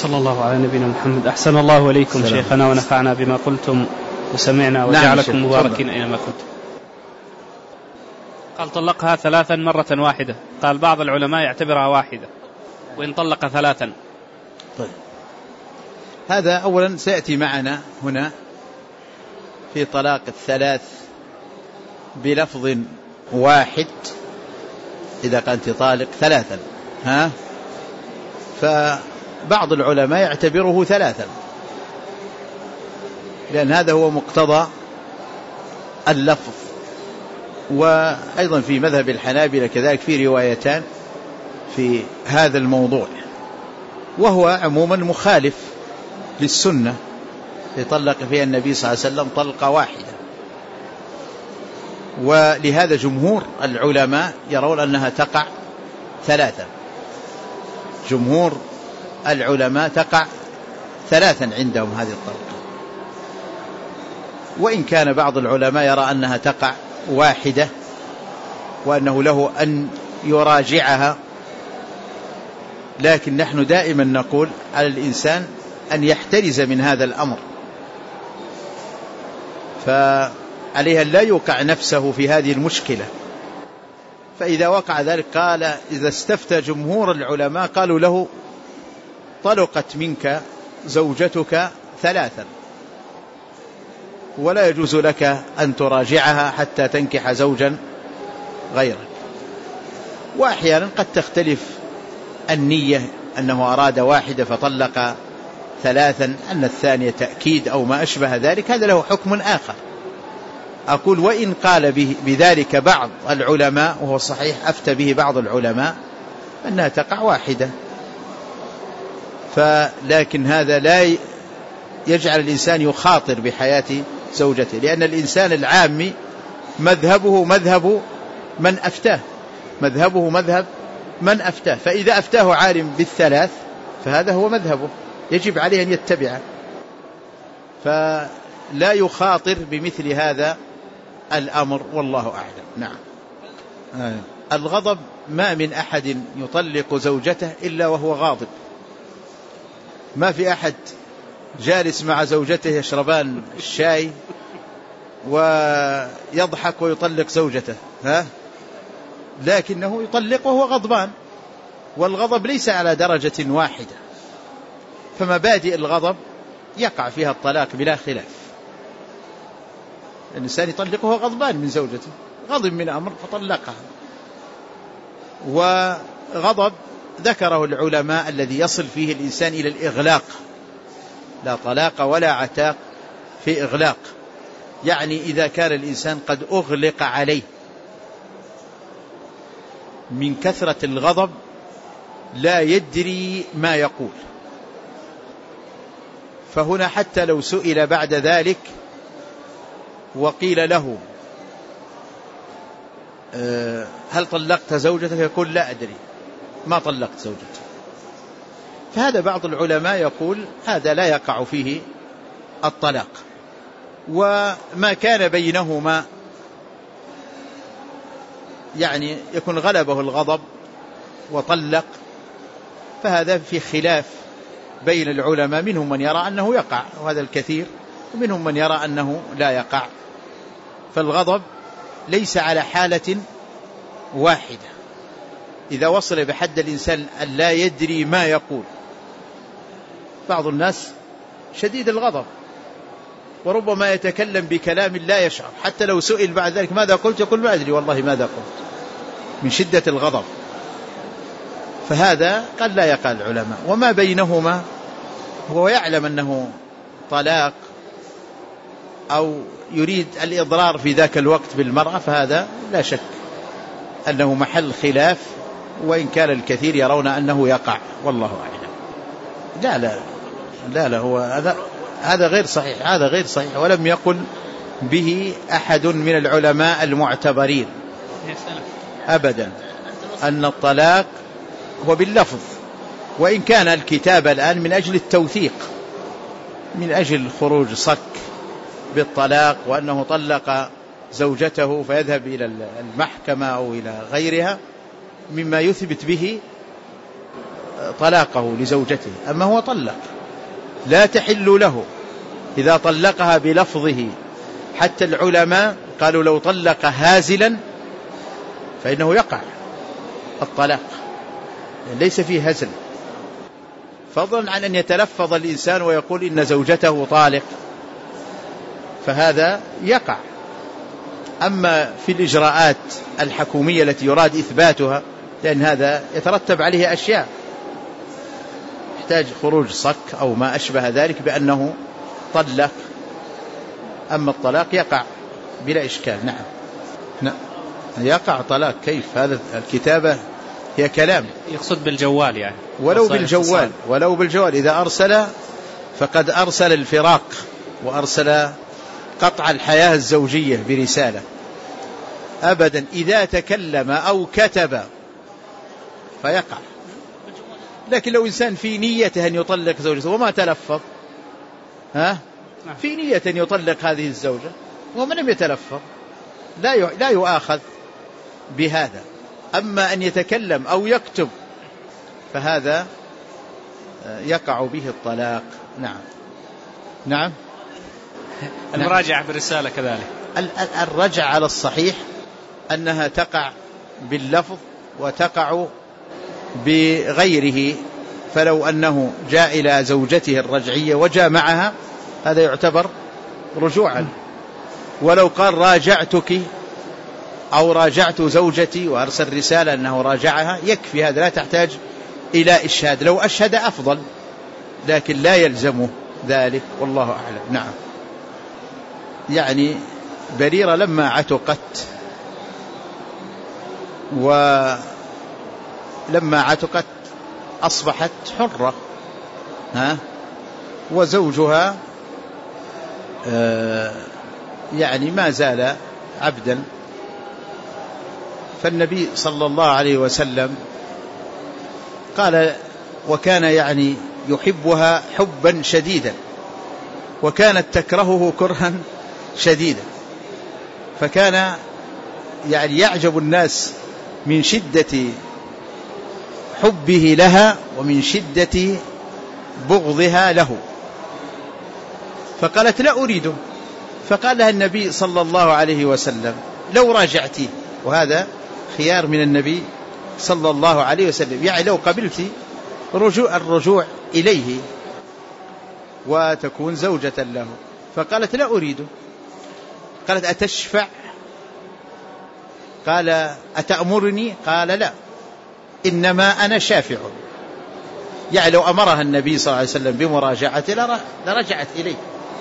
صلى الله على نبينا محمد. أحسن الله إليكم شيخنا ونفعنا بما قلتم وسمعنا وجعلكم مباركين أينما كنتم. قال طلقها 3 مرة واحدة. قال بعض العلماء يعتبرها واحدة وإن طلق 3. طيب هذا أولا سيأتي معنا هنا في طلاق 3 بلفظ واحد إذا كانت طالق 3 فبعض العلماء يعتبره 3 لأن هذا هو مقتضى اللفظ. وأيضا في مذهب الحنابلة كذلك في روايتان في هذا الموضوع، وهو عموما مخالف للسنة يطلق فيها النبي صلى الله عليه وسلم طلقة واحدة. ولهذا جمهور العلماء يرون أنها تقع 3. جمهور العلماء تقع 3 عندهم هذه الطلقة، وإن كان بعض العلماء يرى أنها تقع واحدة وأنه له أن يراجعها. لكن نحن دائما نقول على الإنسان أن يحترز من هذا الأمر، فعليها لا يوقع نفسه في هذه المشكلة. فإذا وقع ذلك قال إذا استفتى جمهور العلماء قالوا له طلقت منك زوجتك 3 ولا يجوز لك أن تراجعها حتى تنكح زوجا غيرك. وأحيانا قد تختلف النية، أنه أراد واحدة فطلق 3 أن الثانية تأكيد أو ما أشبه ذلك، هذا له حكم آخر. أقول وإن قال بذلك بعض العلماء وهو صحيح أفتى به بعض العلماء أنها تقع واحدة، لكن هذا لا يجعل الإنسان يخاطر بحياة زوجته، لأن الإنسان العامي مذهبه مذهب من أفتاه، مذهبه مذهب من أفتاه. فإذا أفتاه عالم ب3 فهذا هو مذهبه، يجب عليه أن يتبعه، فلا يخاطر بمثل هذا الأمر والله أعلم. نعم. الغضب ما من أحد يطلق زوجته إلا وهو غاضب. ما في أحد جالس مع زوجته يشربان الشاي ويضحك ويطلق زوجته، لكنه يطلق وهو غضبان، والغضب ليس على درجة واحدة. فمبادئ الغضب يقع فيها الطلاق بلا خلاف. الإنسان يطلق وهو غضبان من زوجته، غضب من أمر فطلقها. وغضب ذكره العلماء الذي يصل فيه الإنسان إلى الإغلاق، لا طلاق ولا عتاق في إغلاق، يعني إذا كان الإنسان قد أغلق عليه من كثرة الغضب لا يدري ما يقول، فهنا حتى لو سئل بعد ذلك وقيل له هل طلقت زوجتك؟ يقول لا أدري، ما طلقت زوجتي. فهذا بعض العلماء يقول هذا لا يقع فيه الطلاق. وما كان بينهما يعني يكون غلبه الغضب وطلق، فهذا في خلاف بين العلماء، منهم من يرى أنه يقع وهذا الكثير، ومنهم من يرى أنه لا يقع. فالغضب ليس على حالة واحدة، إذا وصل بحد الإنسان أن لا يدري ما يقول. بعض الناس شديد الغضب وربما يتكلم بكلام لا يشعر، حتى لو سئل بعد ذلك ماذا قلت يقول ما أدري والله ماذا قلت من شدة الغضب. فهذا قد لا يقع العلماء. وما بينهما هو يعلم أنه طلاق أو يريد الإضرار في ذاك الوقت بالمرأة، فهذا لا شك أنه محل خلاف، وإن كان الكثير يرون أنه يقع والله أعلم. لا هو هذا غير صحيح، هذا غير صحيح، ولم يقل به أحد من العلماء المعتبرين أبدا أن الطلاق هو باللفظ، وإن كان الكتاب الآن من أجل التوثيق، من أجل خروج صك بالطلاق وأنه طلق زوجته فيذهب إلى المحكمة أو إلى غيرها مما يثبت به طلاقه لزوجته. أما هو طلق، لا تحل له إذا طلقها بلفظه. حتى العلماء قالوا لو طلق هازلا فإنه يقع الطلاق، ليس فيه هزل، فضلا عن أن يتلفظ الإنسان ويقول إن زوجته طالق، فهذا يقع. أما في الإجراءات الحكومية التي يراد إثباتها، لأن هذا يترتب عليه أشياء، يحتاج خروج صك أو ما أشبه ذلك بأنه طلق. أما الطلاق يقع بلا إشكال. نعم يقع طلاق. كيف؟ هذا الكتابة هي كلام. يقصد بالجوال يعني، ولو بالجوال إذا أرسل فقد أرسل الفراق وأرسل قطع الحياة الزوجية برسالة. أبدا إذا تكلم أو كتب فيقع. لكن لو إنسان في نيته أن يطلق زوجته وما تلفظ، في نية أن يطلق هذه الزوجة ومن لم يتلفظ لا يؤاخذ بهذا. أما أن يتكلم أو يكتب فهذا يقع به الطلاق. نعم. المراجعة بالرسالة كذلك. الرجع على الصحيح أنها تقع باللفظ وتقع بغيره. فلو أنه جاء إلى زوجته الرجعية وجاء معها هذا يعتبر رجوعا. ولو قال راجعتك أو راجعت زوجتي وأرسل رسالة أنه راجعها يكفي هذا، لا تحتاج إلى إشهاد. لو أشهد أفضل، لكن لا يلزمه ذلك، والله أعلم. نعم. يعني بريرة لما عتقت، أصبحت حرة، وزوجها يعني ما زال عبدا. فالنبي صلى الله عليه وسلم قال، وكان يعني يحبها حبا شديدا وكانت تكرهه كرها شديدا، فكان يعني يعجب الناس من شدة حبه لها ومن شدة بغضها له. فقالت لا أريده، فقال لها النبي صلى الله عليه وسلم لو راجعتي، وهذا خيار من النبي صلى الله عليه وسلم، يعني لو قبلت الرجوع إليه وتكون زوجة له. فقالت لا أريده. قالت أتشفع؟ قال أتأمرني؟ قال لا، إنما أنا شافع. يعني لو أمرها النبي صلى الله عليه وسلم بمراجعته لرجعت إليه.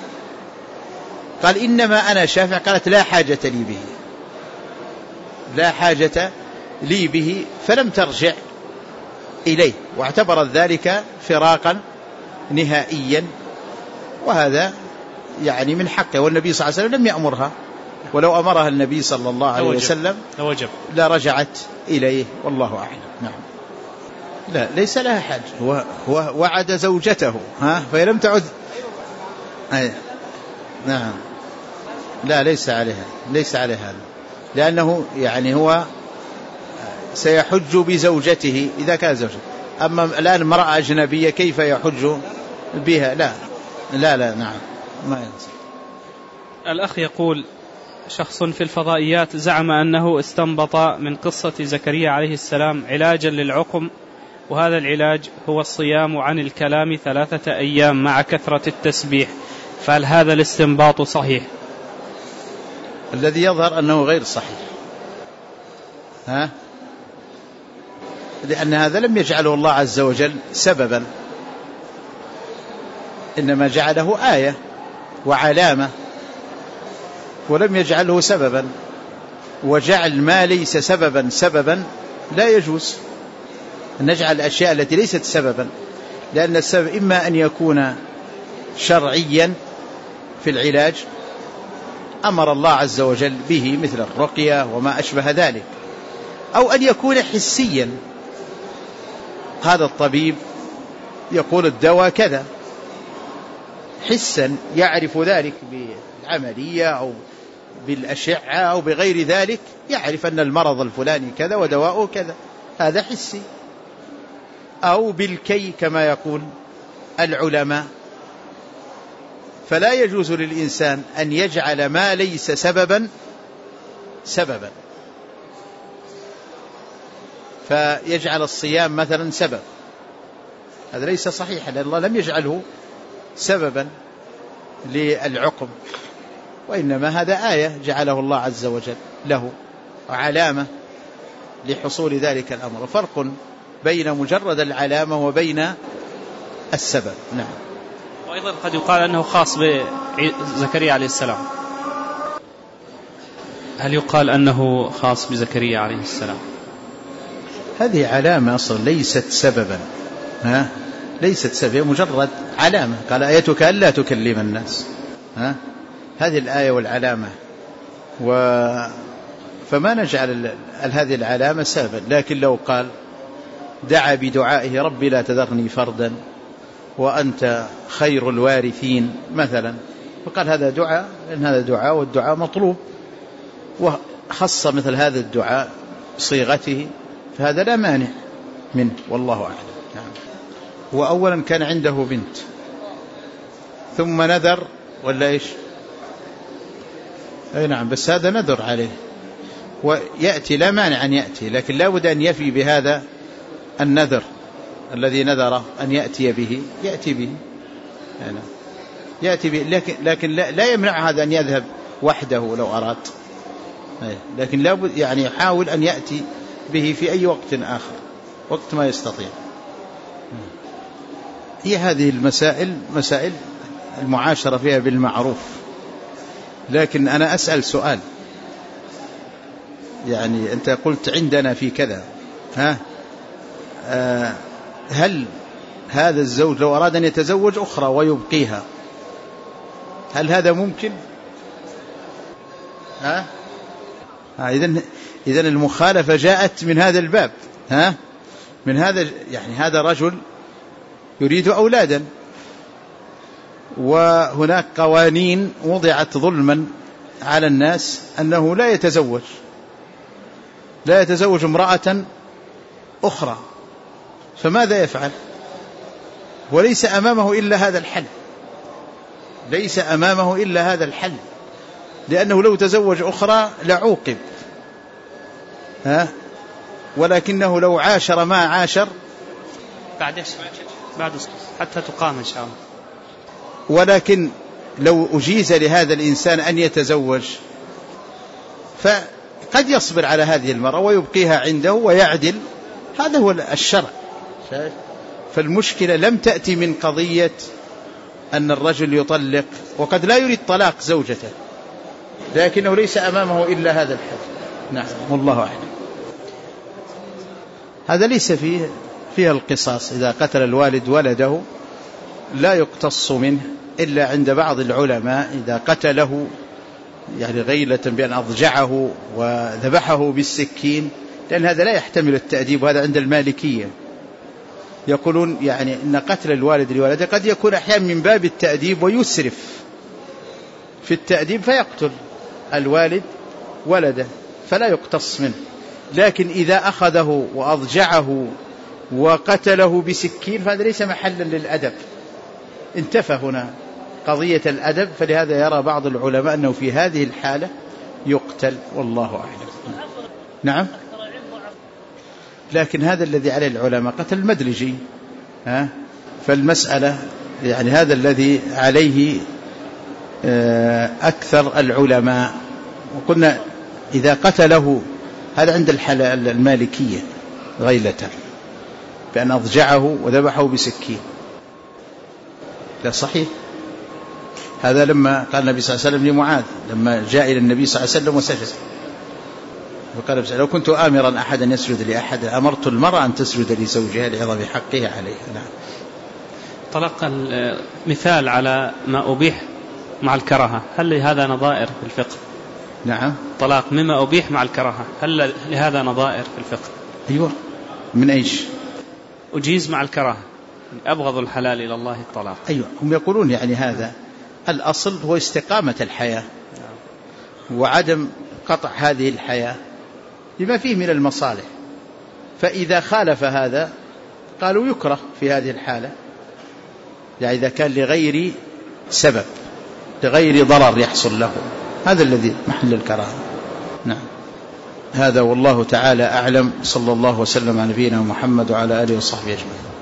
قال إنما أنا شافع. قالت لا حاجة لي به، لا حاجة لي به، فلم ترجع إليه، واعتبرت ذلك فراقا نهائيا. وهذا يعني من حقه، والنبي صلى الله عليه وسلم لم يأمرها، ولو أمرها النبي صلى الله عليه وسلم لا رجعت إليه، والله أعلم. نعم. لا، ليس لها حاجة، هو وعد زوجته فهي لم تعد. نعم. لا، ليس عليها هذا، لأنه يعني هو سيحج بزوجته إذا كان زوجته. أما الآن امرأة أجنبية كيف يحج بها؟ لا. نعم، ما ينزل. الأخ يقول: شخص في الفضائيات زعم أنه استنبط من قصة زكريا عليه السلام علاجا للعقم، وهذا العلاج هو الصيام عن الكلام 3 أيام مع كثرة التسبيح، فهل هذا الاستنباط صحيح؟ الذي يظهر أنه غير صحيح، لأن هذا لم يجعله الله عز وجل سببا، إنما جعله آية وعلامة، ولم يجعله سببا. وجعل ما ليس سببا لا يجوز أن نجعل الأشياء التي ليست سببا، لأن السبب إما أن يكون شرعيا في العلاج أمر الله عز وجل به مثل الرقية وما أشبه ذلك، أو أن يكون حسيا، هذا الطبيب يقول الدواء كذا حسا، يعرف ذلك بالعملية أو بالأشعة أو بغير ذلك، يعرف أن المرض الفلاني كذا ودواءه كذا، هذا حسي. أو بالكي كما يقول العلماء. فلا يجوز للإنسان أن يجعل ما ليس سببا سببا، فيجعل الصيام مثلا سبب، هذا ليس صحيحا، لأن الله لم يجعله سببا للعقم، وإنما هذا آية جعله الله عز وجل له علامة لحصول ذلك الأمر، فرق بين مجرد العلامة وبين السبب. نعم. وأيضا قد يقال أنه خاص بزكريا عليه السلام. هل يقال أنه خاص بزكريا عليه السلام؟ هذه علامة أصلا ليست سببا، ليست سببا، مجرد علامة. قال آيتك ألا تكلم الناس، هذه الآية والعلامة، فما نجعل هذه العلامة سببا. لكن لو قال دعا بدعائه ربي لا تذرني فردا وأنت خير الوارثين مثلا، فقال هذا دعاء، إن هذا دعاء والدعاء مطلوب، وخص مثل هذا الدعاء صيغته، فهذا لا مانع منه، والله أعلم. نعم. وأولا كان عنده بنت ثم نذر ولا إيش؟ أي نعم، بس هذا نذر عليه ويأتي، لا مانع أن يأتي، لكن لا بد أن يفي بهذا النذر الذي نذر أن يأتي به، يأتي به يعني يأتي به، لكن لا يمنع هذا أن يذهب وحده لو أراد، لكن لا بد يعني يحاول أن يأتي به في أي وقت آخر، وقت ما يستطيع. هي هذه المسائل مسائل المعاشرة فيها بالمعروف. لكن أنا أسأل سؤال، يعني أنت قلت عندنا في كذا، هل هذا الزوج لو أراد أن يتزوج أخرى ويبقيها، هل هذا ممكن؟ إذن المخالفة جاءت من هذا الباب، من هذا، يعني هذا رجل يريد أولادا، وهناك قوانين وضعت ظلما على الناس أنه لا يتزوج امرأة أخرى، فماذا يفعل؟ وليس أمامه إلا هذا الحل، ليس أمامه إلا هذا الحل، لأنه لو تزوج أخرى لعوقب، ولكنه لو عاشر ما عاشر بعد حتى تقام إن شاء الله. ولكن لو أجيز لهذا الإنسان أن يتزوج فقد يصبر على هذه المرأة ويبقيها عنده ويعدل، هذا هو الشرع. فالمشكلة لم تأتي من قضية أن الرجل يطلق، وقد لا يريد طلاق زوجته، لكنه ليس أمامه إلا هذا الحل. نعم، والله أعلم. هذا ليس فيها القصاص، إذا قتل الوالد ولده لا يقتص منه إلا عند بعض العلماء إذا قتله يعني غيلة بأن أضجعه وذبحه بالسكين، لأن هذا لا يحتمل التأديب، وهذا عند المالكية يقولون يعني إن قتل الوالد لولده قد يكون أحيانا من باب التأديب ويسرف في التأديب فيقتل الوالد ولده فلا يقتص منه. لكن إذا أخذه وأضجعه وقتله بسكين فهذا ليس محلا للأدب، انتفى هنا قضية الأدب، فلهذا يرى بعض العلماء أنه في هذه الحالة يقتل، والله أعلم. نعم، لكن هذا الذي عليه العلماء قتل المدلجي، فالمسألة يعني هذا الذي عليه أكثر العلماء. وقلنا إذا قتله، هذا عند الحالة المالكية غيلة بأن أضجعه وذبحه بسكين، لا صحيح. هذا لما قال النبي صلى الله عليه وسلم لمعاذ لما جاء إلى النبي صلى الله عليه وسلم وسجد، وقال لو كنت آمرا أحدا يسجد لأحد أمرت المرأة أن تسجد لزوجها لعظم حقه عليها. نعم. طلق مثال على ما أبيح مع الكراهة، هل لهذا نظائر في الفقه؟ نعم، طلاق مما أبيح مع الكراهة، هل لهذا نظائر في الفقه؟ أيوة، من أيش؟ أجيز مع الكراهة، أبغض الحلال إلى الله الطلاق. أيوة، هم يقولون يعني هذا الأصل هو استقامة الحياة وعدم قطع هذه الحياة لما فيه من المصالح، فإذا خالف هذا قالوا يكره في هذه الحالة، يعني إذا كان لغير سبب، لغير ضرر يحصل له، هذا الذي محل الكراهة. نعم. هذا والله تعالى أعلم. صلى الله وسلم على نبينا محمد وعلى آله وصحبه أجمعين.